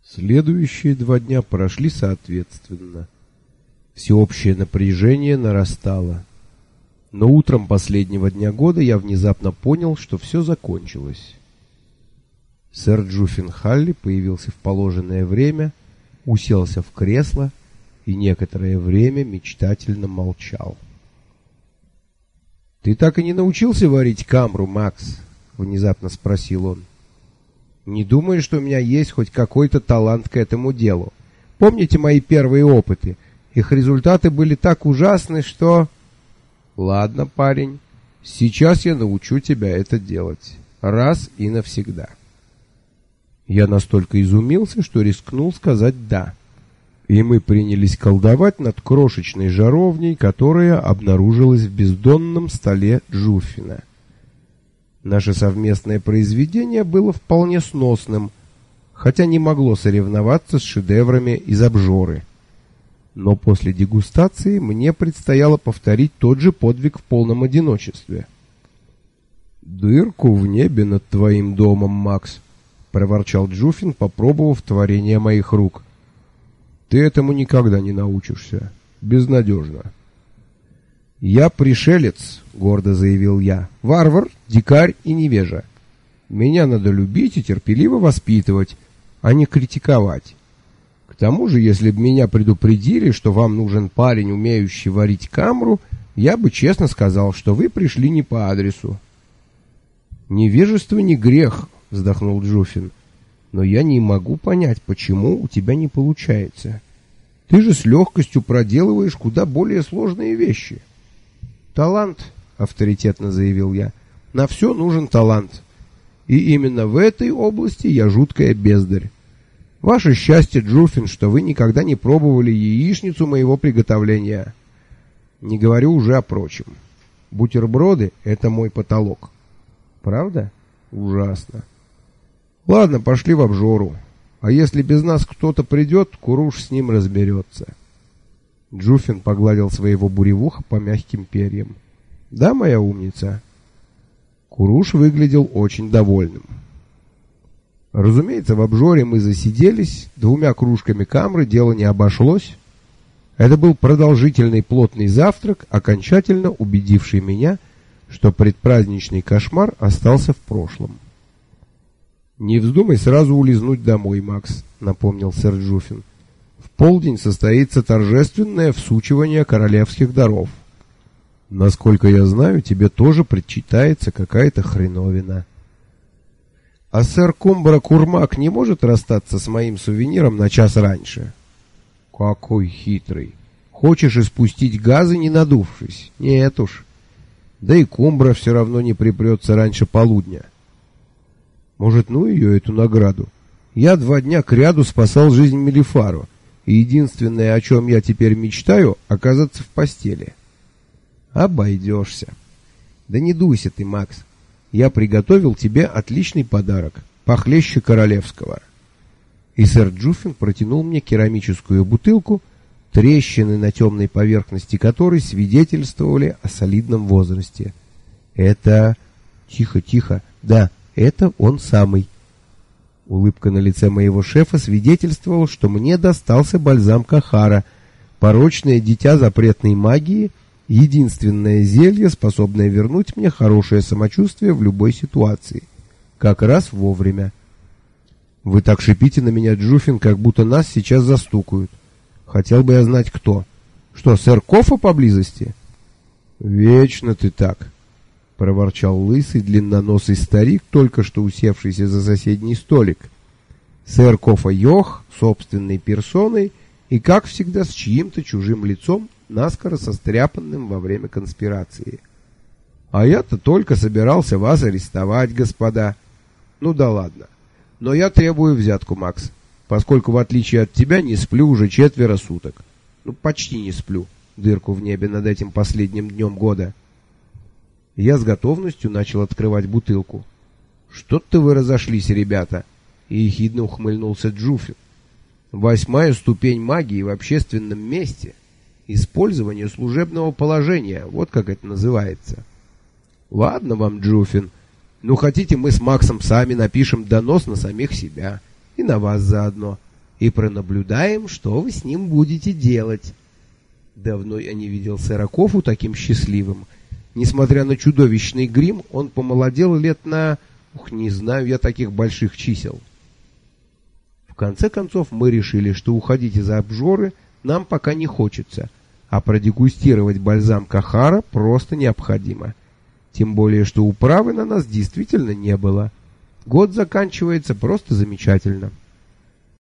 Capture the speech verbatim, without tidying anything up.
Следующие два дня прошли соответственно. Всеобщее напряжение нарастало. Но утром последнего дня года я внезапно понял, что все закончилось. Сэр Джуффин Халли появился в положенное время, уселся в кресло и некоторое время мечтательно молчал. «Ты так и не научился варить камру, Макс?» — внезапно спросил он. «Не думаю, что у меня есть хоть какой-то талант к этому делу. Помните мои первые опыты? Их результаты были так ужасны, что...» «Ладно, парень, сейчас я научу тебя это делать. Раз и навсегда». Я настолько изумился, что рискнул сказать «да». И мы принялись колдовать над крошечной жаровней, которая обнаружилась в бездонном столе Джуффина. Наше совместное произведение было вполне сносным, хотя не могло соревноваться с шедеврами из обжоры. Но после дегустации мне предстояло повторить тот же подвиг в полном одиночестве. «Дырку в небе над твоим домом, Макс», — проворчал Джуффин, попробовав творение моих рук. «Ты этому никогда не научишься. Безнадежно». «Я пришелец», — гордо заявил я, — «варвар, дикарь и невежа. Меня надо любить и терпеливо воспитывать, а не критиковать. К тому же, если бы меня предупредили, что вам нужен парень, умеющий варить камру, я бы честно сказал, что вы пришли не по адресу». «Невежество не грех», — вздохнул Джуффин, — «но я не могу понять, почему у тебя не получается. Ты же с легкостью проделываешь куда более сложные вещи». «Талант», — авторитетно заявил я, — «на все нужен талант. И именно в этой области я жуткая бездарь. Ваше счастье, Джуффин, что вы никогда не пробовали яичницу моего приготовления. Не говорю уже о прочем. Бутерброды — это мой потолок». «Правда? Ужасно. Ладно, пошли в обжору. А если без нас кто-то придет, Куруш с ним разберется». Джуффин погладил своего буревуха по мягким перьям. «Да, моя умница?» Куруш выглядел очень довольным. Разумеется, в обжоре мы засиделись, двумя кружками камры дело не обошлось. Это был продолжительный плотный завтрак, окончательно убедивший меня, что предпраздничный кошмар остался в прошлом. «Не вздумай сразу улизнуть домой, Макс», — напомнил сэр Джуффин. «В полдень состоится торжественное всучивание королевских даров. Насколько я знаю, тебе тоже предчитается какая-то хреновина». «А сэр Кумбра Курмак не может расстаться с моим сувениром на час раньше?» «Какой хитрый! Хочешь испустить газы, не надувшись? Нет уж. Да и Кумбра все равно не припрется раньше полудня». «Может, ну ее, эту награду? Я два дня кряду спасал жизнь Мелифару, и единственное, о чем я теперь мечтаю, оказаться в постели». «Обойдешься». «Да не дуйся ты, Макс. Я приготовил тебе отличный подарок, похлеще королевского». И сэр Джуффин протянул мне керамическую бутылку, трещины на темной поверхности которой свидетельствовали о солидном возрасте. «Это...» «Тихо, тихо. Да, это он самый». Улыбка на лице моего шефа свидетельствовала, что мне достался бальзам Кахара, порочное дитя запретной магии, единственное зелье, способное вернуть мне хорошее самочувствие в любой ситуации. Как раз вовремя. «Вы так шипите на меня, Джуффин, как будто нас сейчас застукают. Хотел бы я знать, кто. Что, сэр Кофа поблизости?» «Вечно ты так», — проворчал лысый длинноносый старик, только что усевшийся за соседний столик. Сэр Кофа Йох, собственной персоной и, как всегда, с чьим-то чужим лицом, наскоро состряпанным во время конспирации. «А я-то только собирался вас арестовать, господа». «Ну да ладно. Но я требую взятку, Макс, поскольку, в отличие от тебя, не сплю уже четверо суток. Ну, почти не сплю. Дырку в небе над этим последним днем года». Я с готовностью начал открывать бутылку. «Что-то вы разошлись, ребята», — и ехидно ухмыльнулся Джуффин. «Восьмая ступень магии в общественном месте. Использование служебного положения, вот как это называется». «Ладно вам, Джуффин. Ну, хотите, мы с Максом сами напишем донос на самих себя. И на вас заодно. и пронаблюдаем, что вы с ним будете делать. Давно я не видел сэра Кофу таким счастливым. Несмотря на чудовищный грим, он помолодел лет на... Ух, не знаю я таких больших чисел. В конце концов мы решили, что уходить из обжоры нам пока не хочется, а продегустировать бальзам Кахара просто необходимо. Тем более, что управы на нас действительно не было. Год заканчивается просто замечательно.